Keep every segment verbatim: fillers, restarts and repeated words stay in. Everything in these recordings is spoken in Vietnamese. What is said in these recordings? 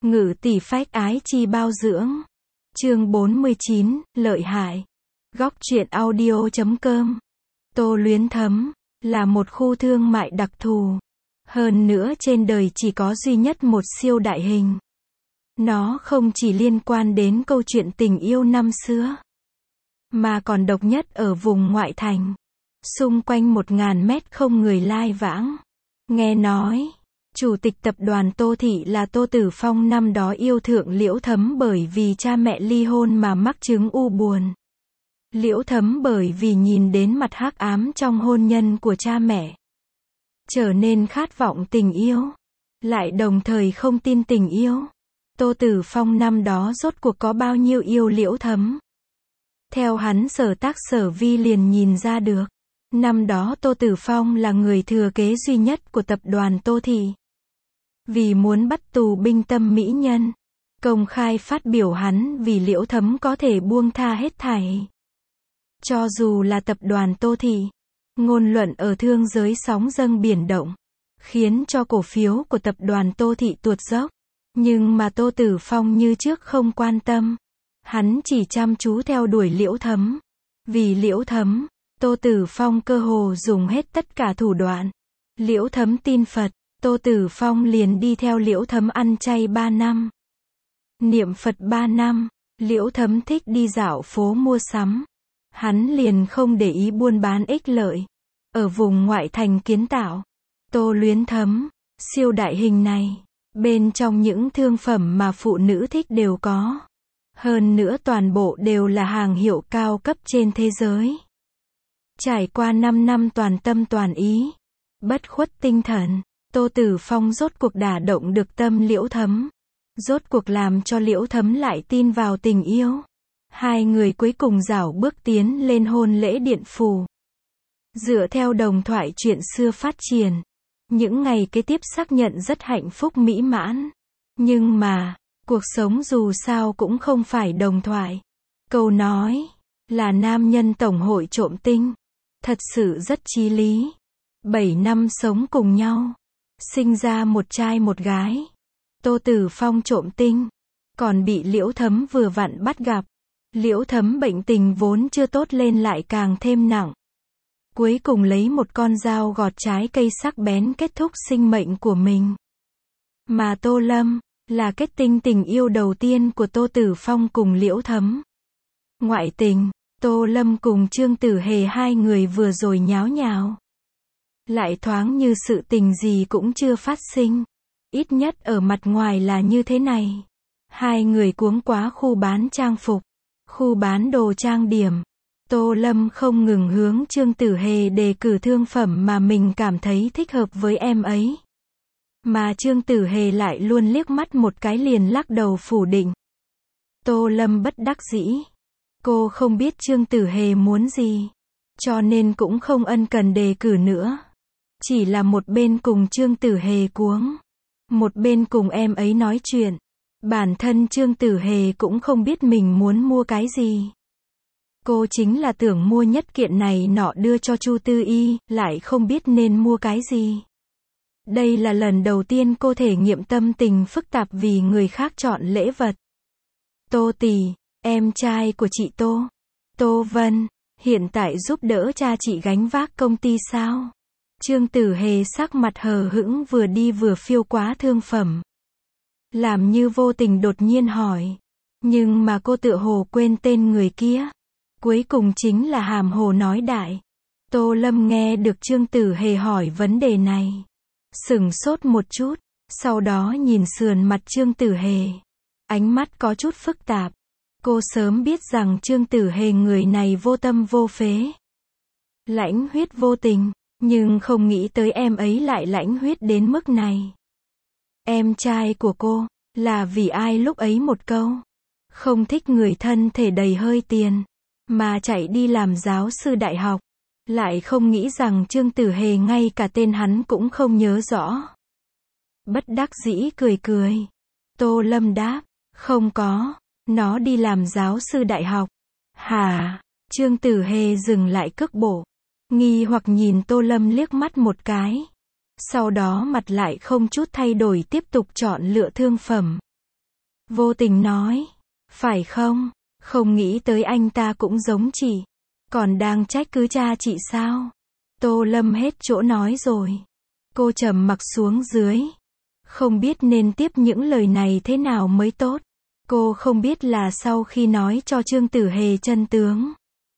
Ngự tỷ phách ái chi bao dưỡng. Chương bốn mươi chín, lợi hại. Góc truyện audio chấm com. Tô Luyến Thấm là một khu thương mại đặc thù. Hơn nữa trên đời chỉ có duy nhất một siêu đại hình. Nó không chỉ liên quan đến câu chuyện tình yêu năm xưa, mà còn độc nhất ở vùng ngoại thành. Xung quanh một ngàn mét không người lai vãng. Nghe nói, chủ tịch tập đoàn Tô Thị là Tô Tử Phong năm đó yêu thượng Liễu Thấm bởi vì cha mẹ ly hôn mà mắc chứng u buồn. Liễu Thấm bởi vì nhìn đến mặt hắc ám trong hôn nhân của cha mẹ, trở nên khát vọng tình yêu, lại đồng thời không tin tình yêu. Tô Tử Phong năm đó rốt cuộc có bao nhiêu yêu Liễu Thấm. Theo hắn sở tác sở vi liền nhìn ra được. Năm đó Tô Tử Phong là người thừa kế duy nhất của tập đoàn Tô Thị. Vì muốn bắt tù binh tâm mỹ nhân, công khai phát biểu hắn vì Liễu Thấm có thể buông tha hết thảy. Cho dù là tập đoàn Tô Thị, ngôn luận ở thương giới sóng dâng biển động, khiến cho cổ phiếu của tập đoàn Tô Thị tuột dốc. Nhưng mà Tô Tử Phong như trước không quan tâm. Hắn chỉ chăm chú theo đuổi Liễu Thấm. Vì Liễu Thấm, Tô Tử Phong cơ hồ dùng hết tất cả thủ đoạn. Liễu Thấm tin Phật, Tô Tử Phong liền đi theo Liễu Thấm ăn chay ba năm. Niệm Phật ba năm, Liễu Thấm thích đi dạo phố mua sắm. Hắn liền không để ý buôn bán ích lợi. Ở vùng ngoại thành kiến tạo, Tô Luyến Thấm, siêu đại hình này, bên trong những thương phẩm mà phụ nữ thích đều có. Hơn nữa toàn bộ đều là hàng hiệu cao cấp trên thế giới. Trải qua năm năm toàn tâm toàn ý, bất khuất tinh thần, Tô Tử Phong rốt cuộc đả động được tâm Liễu Thấm. Rốt cuộc làm cho Liễu Thấm lại tin vào tình yêu. Hai người cuối cùng rảo bước tiến lên hôn lễ điện phủ. Dựa theo đồng thoại chuyện xưa phát triển, những ngày kế tiếp xác nhận rất hạnh phúc mỹ mãn. Nhưng mà, cuộc sống dù sao cũng không phải đồng thoại. Câu nói là nam nhân tổng hội trộm tinh, thật sự rất chí lý. Bảy năm sống cùng nhau, sinh ra một trai một gái. Tô Tử Phong trộm tinh, còn bị Liễu Thấm vừa vặn bắt gặp. Liễu Thấm bệnh tình vốn chưa tốt lên lại càng thêm nặng. Cuối cùng lấy một con dao gọt trái cây sắc bén kết thúc sinh mệnh của mình. Mà Tô Lâm là kết tinh tình yêu đầu tiên của Tô Tử Phong cùng Liễu Thấm. Ngoại tình, Tô Lâm cùng Trương Tử Hề hai người vừa rồi nháo nhào. Lại thoáng như sự tình gì cũng chưa phát sinh. Ít nhất ở mặt ngoài là như thế này. Hai người cuống quá khu bán trang phục, khu bán đồ trang điểm. Tô Lâm không ngừng hướng Trương Tử Hề đề cử thương phẩm mà mình cảm thấy thích hợp với em ấy. Mà Trương Tử Hề lại luôn liếc mắt một cái liền lắc đầu phủ định. Tô Lâm bất đắc dĩ. Cô không biết Trương Tử Hề muốn gì, cho nên cũng không ân cần đề cử nữa. Chỉ là một bên cùng Trương Tử Hề cuống, một bên cùng em ấy nói chuyện. Bản thân Trương Tử Hề cũng không biết mình muốn mua cái gì. Cô chính là tưởng mua nhất kiện này nọ đưa cho Chu Tư Y, lại không biết nên mua cái gì. Đây là lần đầu tiên cô thể nghiệm tâm tình phức tạp vì người khác chọn lễ vật. Tô tỷ, em trai của chị Tô, Tô Vân, hiện tại giúp đỡ cha chị gánh vác công ty sao? Trương Tử Hề sắc mặt hờ hững vừa đi vừa phiêu quá thương phẩm. Làm như vô tình đột nhiên hỏi. Nhưng mà cô tựa hồ quên tên người kia. Cuối cùng chính là hàm hồ nói đại. Tô Lâm nghe được Trương Tử Hề hỏi vấn đề này, sửng sốt một chút, sau đó nhìn sườn mặt Trương Tử Hề. Ánh mắt có chút phức tạp. Cô sớm biết rằng Trương Tử Hề người này vô tâm vô phế, lãnh huyết vô tình, nhưng không nghĩ tới em ấy lại lãnh huyết đến mức này. Em trai của cô, là vì ai lúc ấy một câu, không thích người thân thể đầy hơi tiền, mà chạy đi làm giáo sư đại học. Lại không nghĩ rằng Trương Tử Hề ngay cả tên hắn cũng không nhớ rõ. Bất đắc dĩ cười cười. Tô Lâm đáp, không có, nó đi làm giáo sư đại học. Hả? Trương Tử Hề dừng lại cước bộ, nghi hoặc nhìn Tô Lâm liếc mắt một cái. Sau đó mặt lại không chút thay đổi tiếp tục chọn lựa thương phẩm. Vô Tình nói. Phải không? Không nghĩ tới anh ta cũng giống chị. Còn đang trách cứ cha chị sao? Tô Lâm hết chỗ nói rồi. Cô trầm mặc xuống dưới. Không biết nên tiếp những lời này thế nào mới tốt. Cô không biết là sau khi nói cho Trương Tử Hề chân tướng,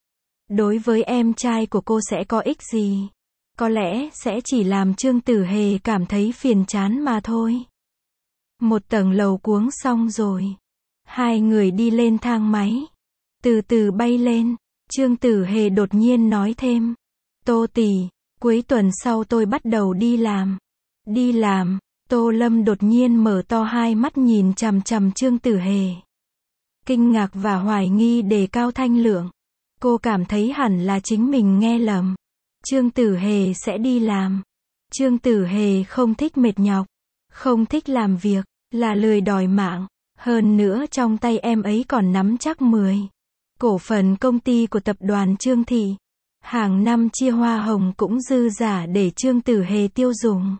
đối với em trai của cô sẽ có ích gì. Có lẽ sẽ chỉ làm Trương Tử Hề cảm thấy phiền chán mà thôi. Một tầng lầu cuống xong rồi. Hai người đi lên thang máy. Từ từ bay lên. Trương Tử Hề đột nhiên nói thêm. Tô tỷ, cuối tuần sau tôi bắt đầu đi làm. Đi làm? Tô Lâm đột nhiên mở to hai mắt nhìn chằm chằm Trương Tử Hề. Kinh ngạc và hoài nghi đề cao thanh lượng. Cô cảm thấy hẳn là chính mình nghe lầm. Trương Tử Hề sẽ đi làm. Trương Tử Hề không thích mệt nhọc, không thích làm việc, là lười đòi mạng. Hơn nữa trong tay em ấy còn nắm chắc mười cổ phần công ty của tập đoàn Trương Thị. Hàng năm chia hoa hồng cũng dư giả để Trương Tử Hề tiêu dùng.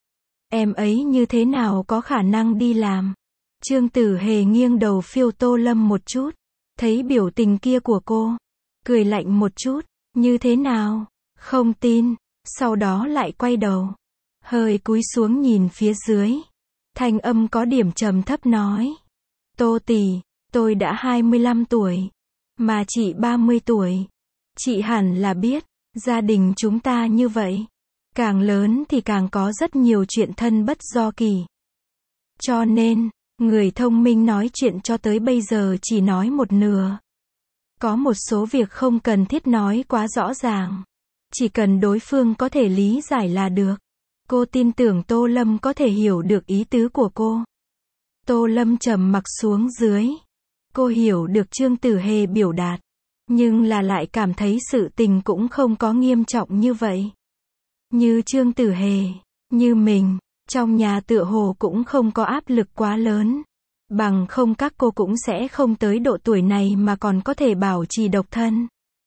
Em ấy như thế nào có khả năng đi làm? Trương Tử Hề nghiêng đầu phiêu Tô Lâm một chút. Thấy biểu tình kia của cô, cười lạnh một chút. Như thế nào? Không tin. Sau đó lại quay đầu, hơi cúi xuống nhìn phía dưới. Thanh âm có điểm trầm thấp nói. Tô tỷ, tôi đã hai mươi lăm tuổi, mà chị ba mươi tuổi. Chị hẳn là biết, gia đình chúng ta như vậy. Càng lớn thì càng có rất nhiều chuyện thân bất do kỳ. Cho nên, người thông minh nói chuyện cho tới bây giờ chỉ nói một nửa. Có một số việc không cần thiết nói quá rõ ràng. Chỉ cần đối phương có thể lý giải là được. Cô tin tưởng Tô Lâm có thể hiểu được ý tứ của cô. Tô Lâm trầm mặc xuống dưới. Cô hiểu được Trương Tử Hề biểu đạt, nhưng là lại cảm thấy sự tình cũng không có nghiêm trọng như vậy. Như Trương Tử Hề, như mình, trong nhà tựa hồ cũng không có áp lực quá lớn. Bằng không các cô cũng sẽ không tới độ tuổi này mà còn có thể bảo trì độc thân.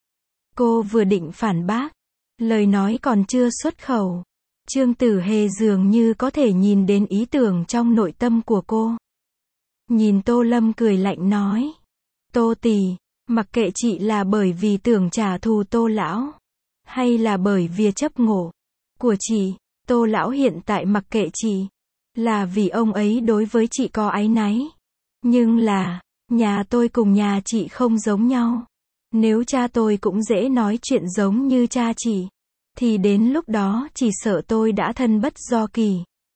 Cô vừa định phản bác, lời nói còn chưa xuất khẩu. Trương Tử Hề dường như có thể nhìn đến ý tưởng trong nội tâm của cô. Nhìn Tô Lâm cười lạnh nói. Tô tỷ, mặc kệ chị là bởi vì tưởng trả thù Tô lão, hay là bởi vì chấp ngộ của chị, Tô lão hiện tại mặc kệ chị, là vì ông ấy đối với chị có áy náy. Nhưng là, nhà tôi cùng nhà chị không giống nhau. Nếu cha tôi cũng dễ nói chuyện giống như cha chị, thì đến lúc đó chỉ sợ tôi đã thân bất do kỳ.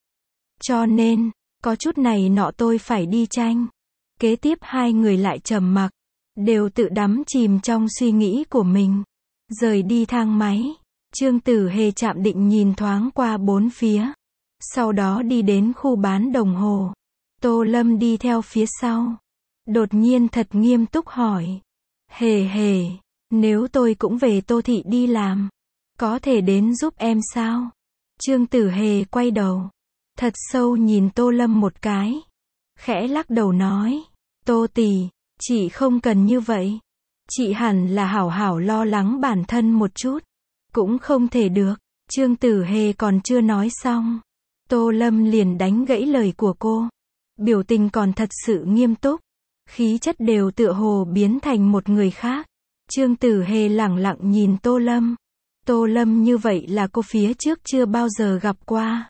Cho nên, có chút này nọ tôi phải đi tranh. Kế tiếp hai người lại trầm mặc, đều tự đắm chìm trong suy nghĩ của mình. Rời đi thang máy, Trương Tử Hề chạm định nhìn thoáng qua bốn phía. Sau đó đi đến khu bán đồng hồ. Tô Lâm đi theo phía sau. Đột nhiên thật nghiêm túc hỏi. Hề hề, nếu tôi cũng về Tô Thị đi làm, có thể đến giúp em sao? Trương Tử Hề quay đầu, thật sâu nhìn Tô Lâm một cái. Khẽ lắc đầu nói. Tô tỷ, chị không cần như vậy. Chị hẳn là hảo hảo lo lắng bản thân một chút. Cũng không thể được. Trương Tử Hề còn chưa nói xong, Tô Lâm liền đánh gãy lời của cô. Biểu tình còn thật sự nghiêm túc. Khí chất đều tựa hồ biến thành một người khác. Trương Tử Hề lẳng lặng nhìn Tô Lâm. Tô Lâm như vậy là cô phía trước chưa bao giờ gặp qua.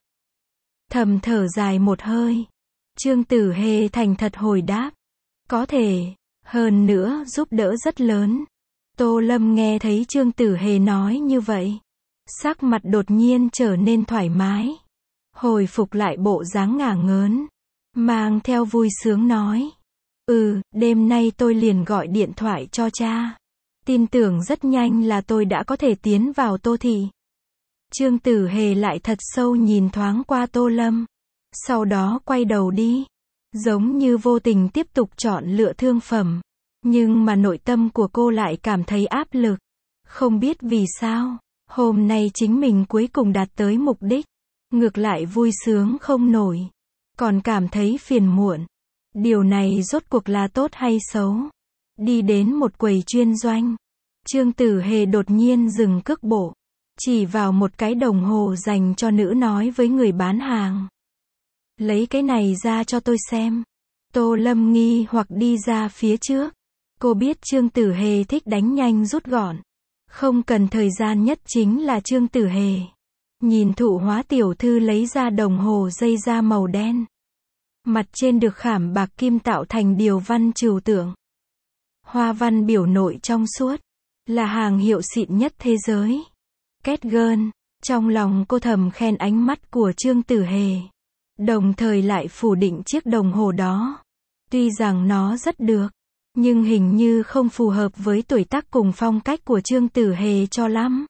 Thầm thở dài một hơi. Trương Tử Hề thành thật hồi đáp. Có thể, hơn nữa giúp đỡ rất lớn. Tô Lâm nghe thấy Trương Tử Hề nói như vậy, sắc mặt đột nhiên trở nên thoải mái. Hồi phục lại bộ dáng ngả ngớn, mang theo vui sướng nói. Ừ, đêm nay tôi liền gọi điện thoại cho cha. Tin tưởng rất nhanh là tôi đã có thể tiến vào Tô Thị. Trương Tử Hề lại thật sâu nhìn thoáng qua Tô Lâm. Sau đó quay đầu đi. Giống như vô tình tiếp tục chọn lựa thương phẩm. Nhưng mà nội tâm của cô lại cảm thấy áp lực. Không biết vì sao, hôm nay chính mình cuối cùng đạt tới mục đích. Ngược lại vui sướng không nổi. Còn cảm thấy phiền muộn. Điều này rốt cuộc là tốt hay xấu? Đi đến một quầy chuyên doanh. Trương Tử Hề đột nhiên dừng cước bộ. Chỉ vào một cái đồng hồ dành cho nữ nói với người bán hàng. Lấy cái này ra cho tôi xem. Tô Lâm nghi hoặc đi ra phía trước. Cô biết Trương Tử Hề thích đánh nhanh rút gọn. Không cần thời gian nhất chính là Trương Tử Hề. Nhìn Thụ Hóa tiểu thư lấy ra đồng hồ dây da màu đen. Mặt trên được khảm bạc kim tạo thành điều văn trừu tượng. Hoa văn biểu nội trong suốt. Là hàng hiệu xịn nhất thế giới. Kettgen. Trong lòng cô thầm khen ánh mắt của Trương Tử Hề. Đồng thời lại phủ định chiếc đồng hồ đó. Tuy rằng nó rất được, nhưng hình như không phù hợp với tuổi tác cùng phong cách của Trương Tử Hề cho lắm.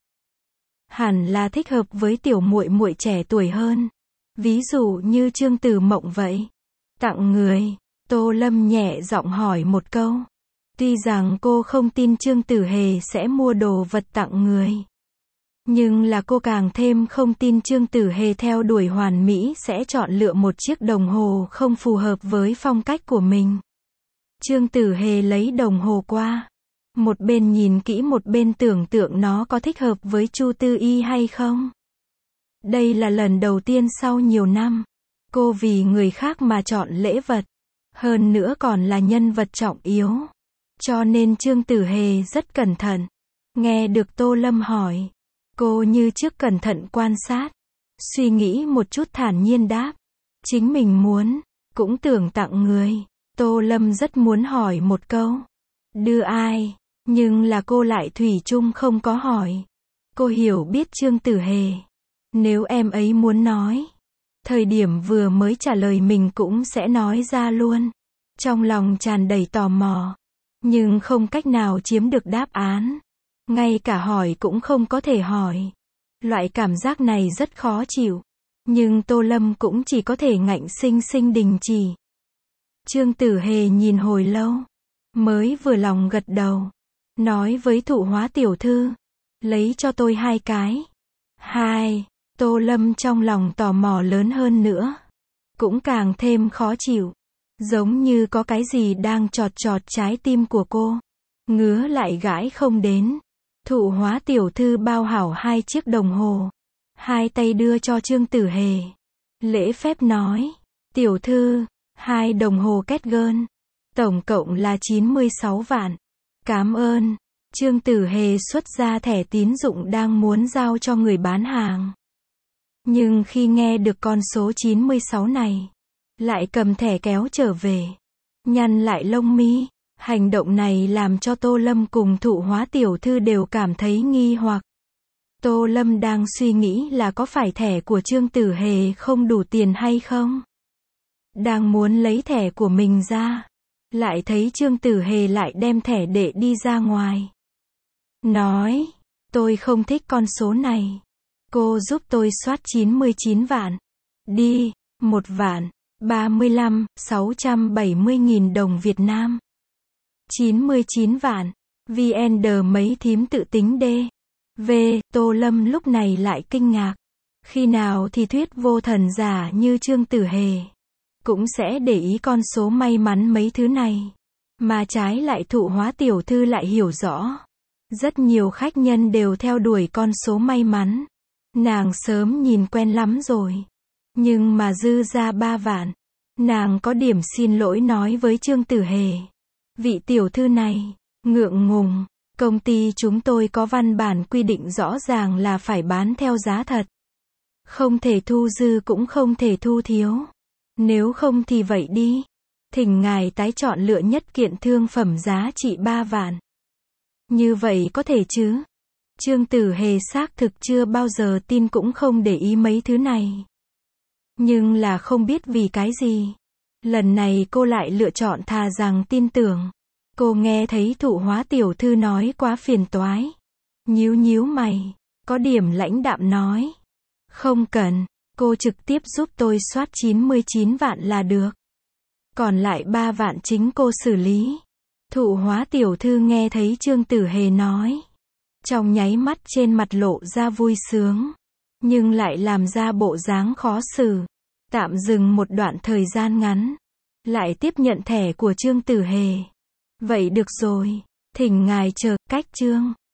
Hẳn là thích hợp với tiểu muội muội trẻ tuổi hơn. Ví dụ như Trương Tử Mộng vậy. Tặng người, Tô Lâm nhẹ giọng hỏi một câu. Tuy rằng cô không tin Trương Tử Hề sẽ mua đồ vật tặng người. Nhưng là cô càng thêm không tin Trương Tử Hề theo đuổi hoàn mỹ sẽ chọn lựa một chiếc đồng hồ không phù hợp với phong cách của mình. Trương Tử Hề lấy đồng hồ qua. Một bên nhìn kỹ một bên tưởng tượng nó có thích hợp với Chu Tư Y hay không. Đây là lần đầu tiên sau nhiều năm, cô vì người khác mà chọn lễ vật. Hơn nữa còn là nhân vật trọng yếu. Cho nên Trương Tử Hề rất cẩn thận. Nghe được Tô Lâm hỏi, cô như trước cẩn thận quan sát. Suy nghĩ một chút thản nhiên đáp. Chính mình muốn, cũng tưởng tặng người. Tô Lâm rất muốn hỏi một câu. Đưa ai? Nhưng là cô lại thủy chung không có hỏi. Cô hiểu biết Trương Tử Hề. Nếu em ấy muốn nói, thời điểm vừa mới trả lời mình cũng sẽ nói ra luôn. Trong lòng tràn đầy tò mò. Nhưng không cách nào chiếm được đáp án. Ngay cả hỏi cũng không có thể hỏi. Loại cảm giác này rất khó chịu. Nhưng Tô Lâm cũng chỉ có thể ngạnh sinh sinh đình chỉ. Trương Tử Hề nhìn hồi lâu. Mới vừa lòng gật đầu. Nói với Thụ Hóa tiểu thư. Lấy cho tôi hai cái. Hai. Tô Lâm trong lòng tò mò lớn hơn nữa. Cũng càng thêm khó chịu. Giống như có cái gì đang chọt chọt trái tim của cô. Ngứa lại gãi không đến. Thụ Hóa tiểu thư bao hảo hai chiếc đồng hồ. Hai tay đưa cho Trương Tử Hề. Lễ phép nói. Tiểu thư, hai đồng hồ Kettgen. Tổng cộng là chín mươi sáu vạn. Cảm ơn. Trương Tử Hề xuất ra thẻ tín dụng đang muốn giao cho người bán hàng. Nhưng khi nghe được con số chín mươi sáu này, lại cầm thẻ kéo trở về. Nhăn lại lông mi. Hành động này làm cho Tô Lâm cùng Thụ Hóa tiểu thư đều cảm thấy nghi hoặc. Tô Lâm đang suy nghĩ là có phải thẻ của Trương Tử Hề không đủ tiền hay không? Đang muốn lấy thẻ của mình ra. Lại thấy Trương Tử Hề lại đem thẻ để đi ra ngoài. Nói, tôi không thích con số này. Cô giúp tôi soát chín mươi chín vạn. Đi, một vạn, ba mươi lăm, sáu trăm bảy mươi nghìn đồng Việt Nam. chín mươi chín vạn. vê en đê mấy thím tự tính đê. V. Tô Lâm lúc này lại kinh ngạc. Khi nào thì thuyết vô thần giả như Trương Tử Hề cũng sẽ để ý con số may mắn mấy thứ này. Mà trái lại Thụ Hóa tiểu thư lại hiểu rõ. Rất nhiều khách nhân đều theo đuổi con số may mắn. Nàng sớm nhìn quen lắm rồi. Nhưng mà dư ra ba vạn. Nàng có điểm xin lỗi nói với Trương Tử Hề. Vị tiểu thư này, ngượng ngùng. Công ty chúng tôi có văn bản quy định rõ ràng là phải bán theo giá thật. Không thể thu dư cũng không thể thu thiếu. Nếu không thì vậy đi. Thỉnh ngài tái chọn lựa nhất kiện thương phẩm giá trị ba vạn. Như vậy có thể chứ? Trương Tử Hề xác thực chưa bao giờ tin cũng không để ý mấy thứ này. Nhưng là không biết vì cái gì. Lần này cô lại lựa chọn thà rằng tin tưởng. Cô nghe thấy Thụ Hóa tiểu thư nói quá phiền toái. Nhíu nhíu mày. Có điểm lãnh đạm nói. Không cần. Cô trực tiếp giúp tôi soát chín mươi chín vạn là được. Còn lại ba vạn chính cô xử lý. Thụ Hóa tiểu thư nghe thấy Trương Tử Hề nói. Trong nháy mắt trên mặt lộ ra vui sướng. Nhưng lại làm ra bộ dáng khó xử. Tạm dừng một đoạn thời gian ngắn. Lại tiếp nhận thẻ của Trương Tử Hề. Vậy được rồi. Thỉnh ngài chờ, cách Trương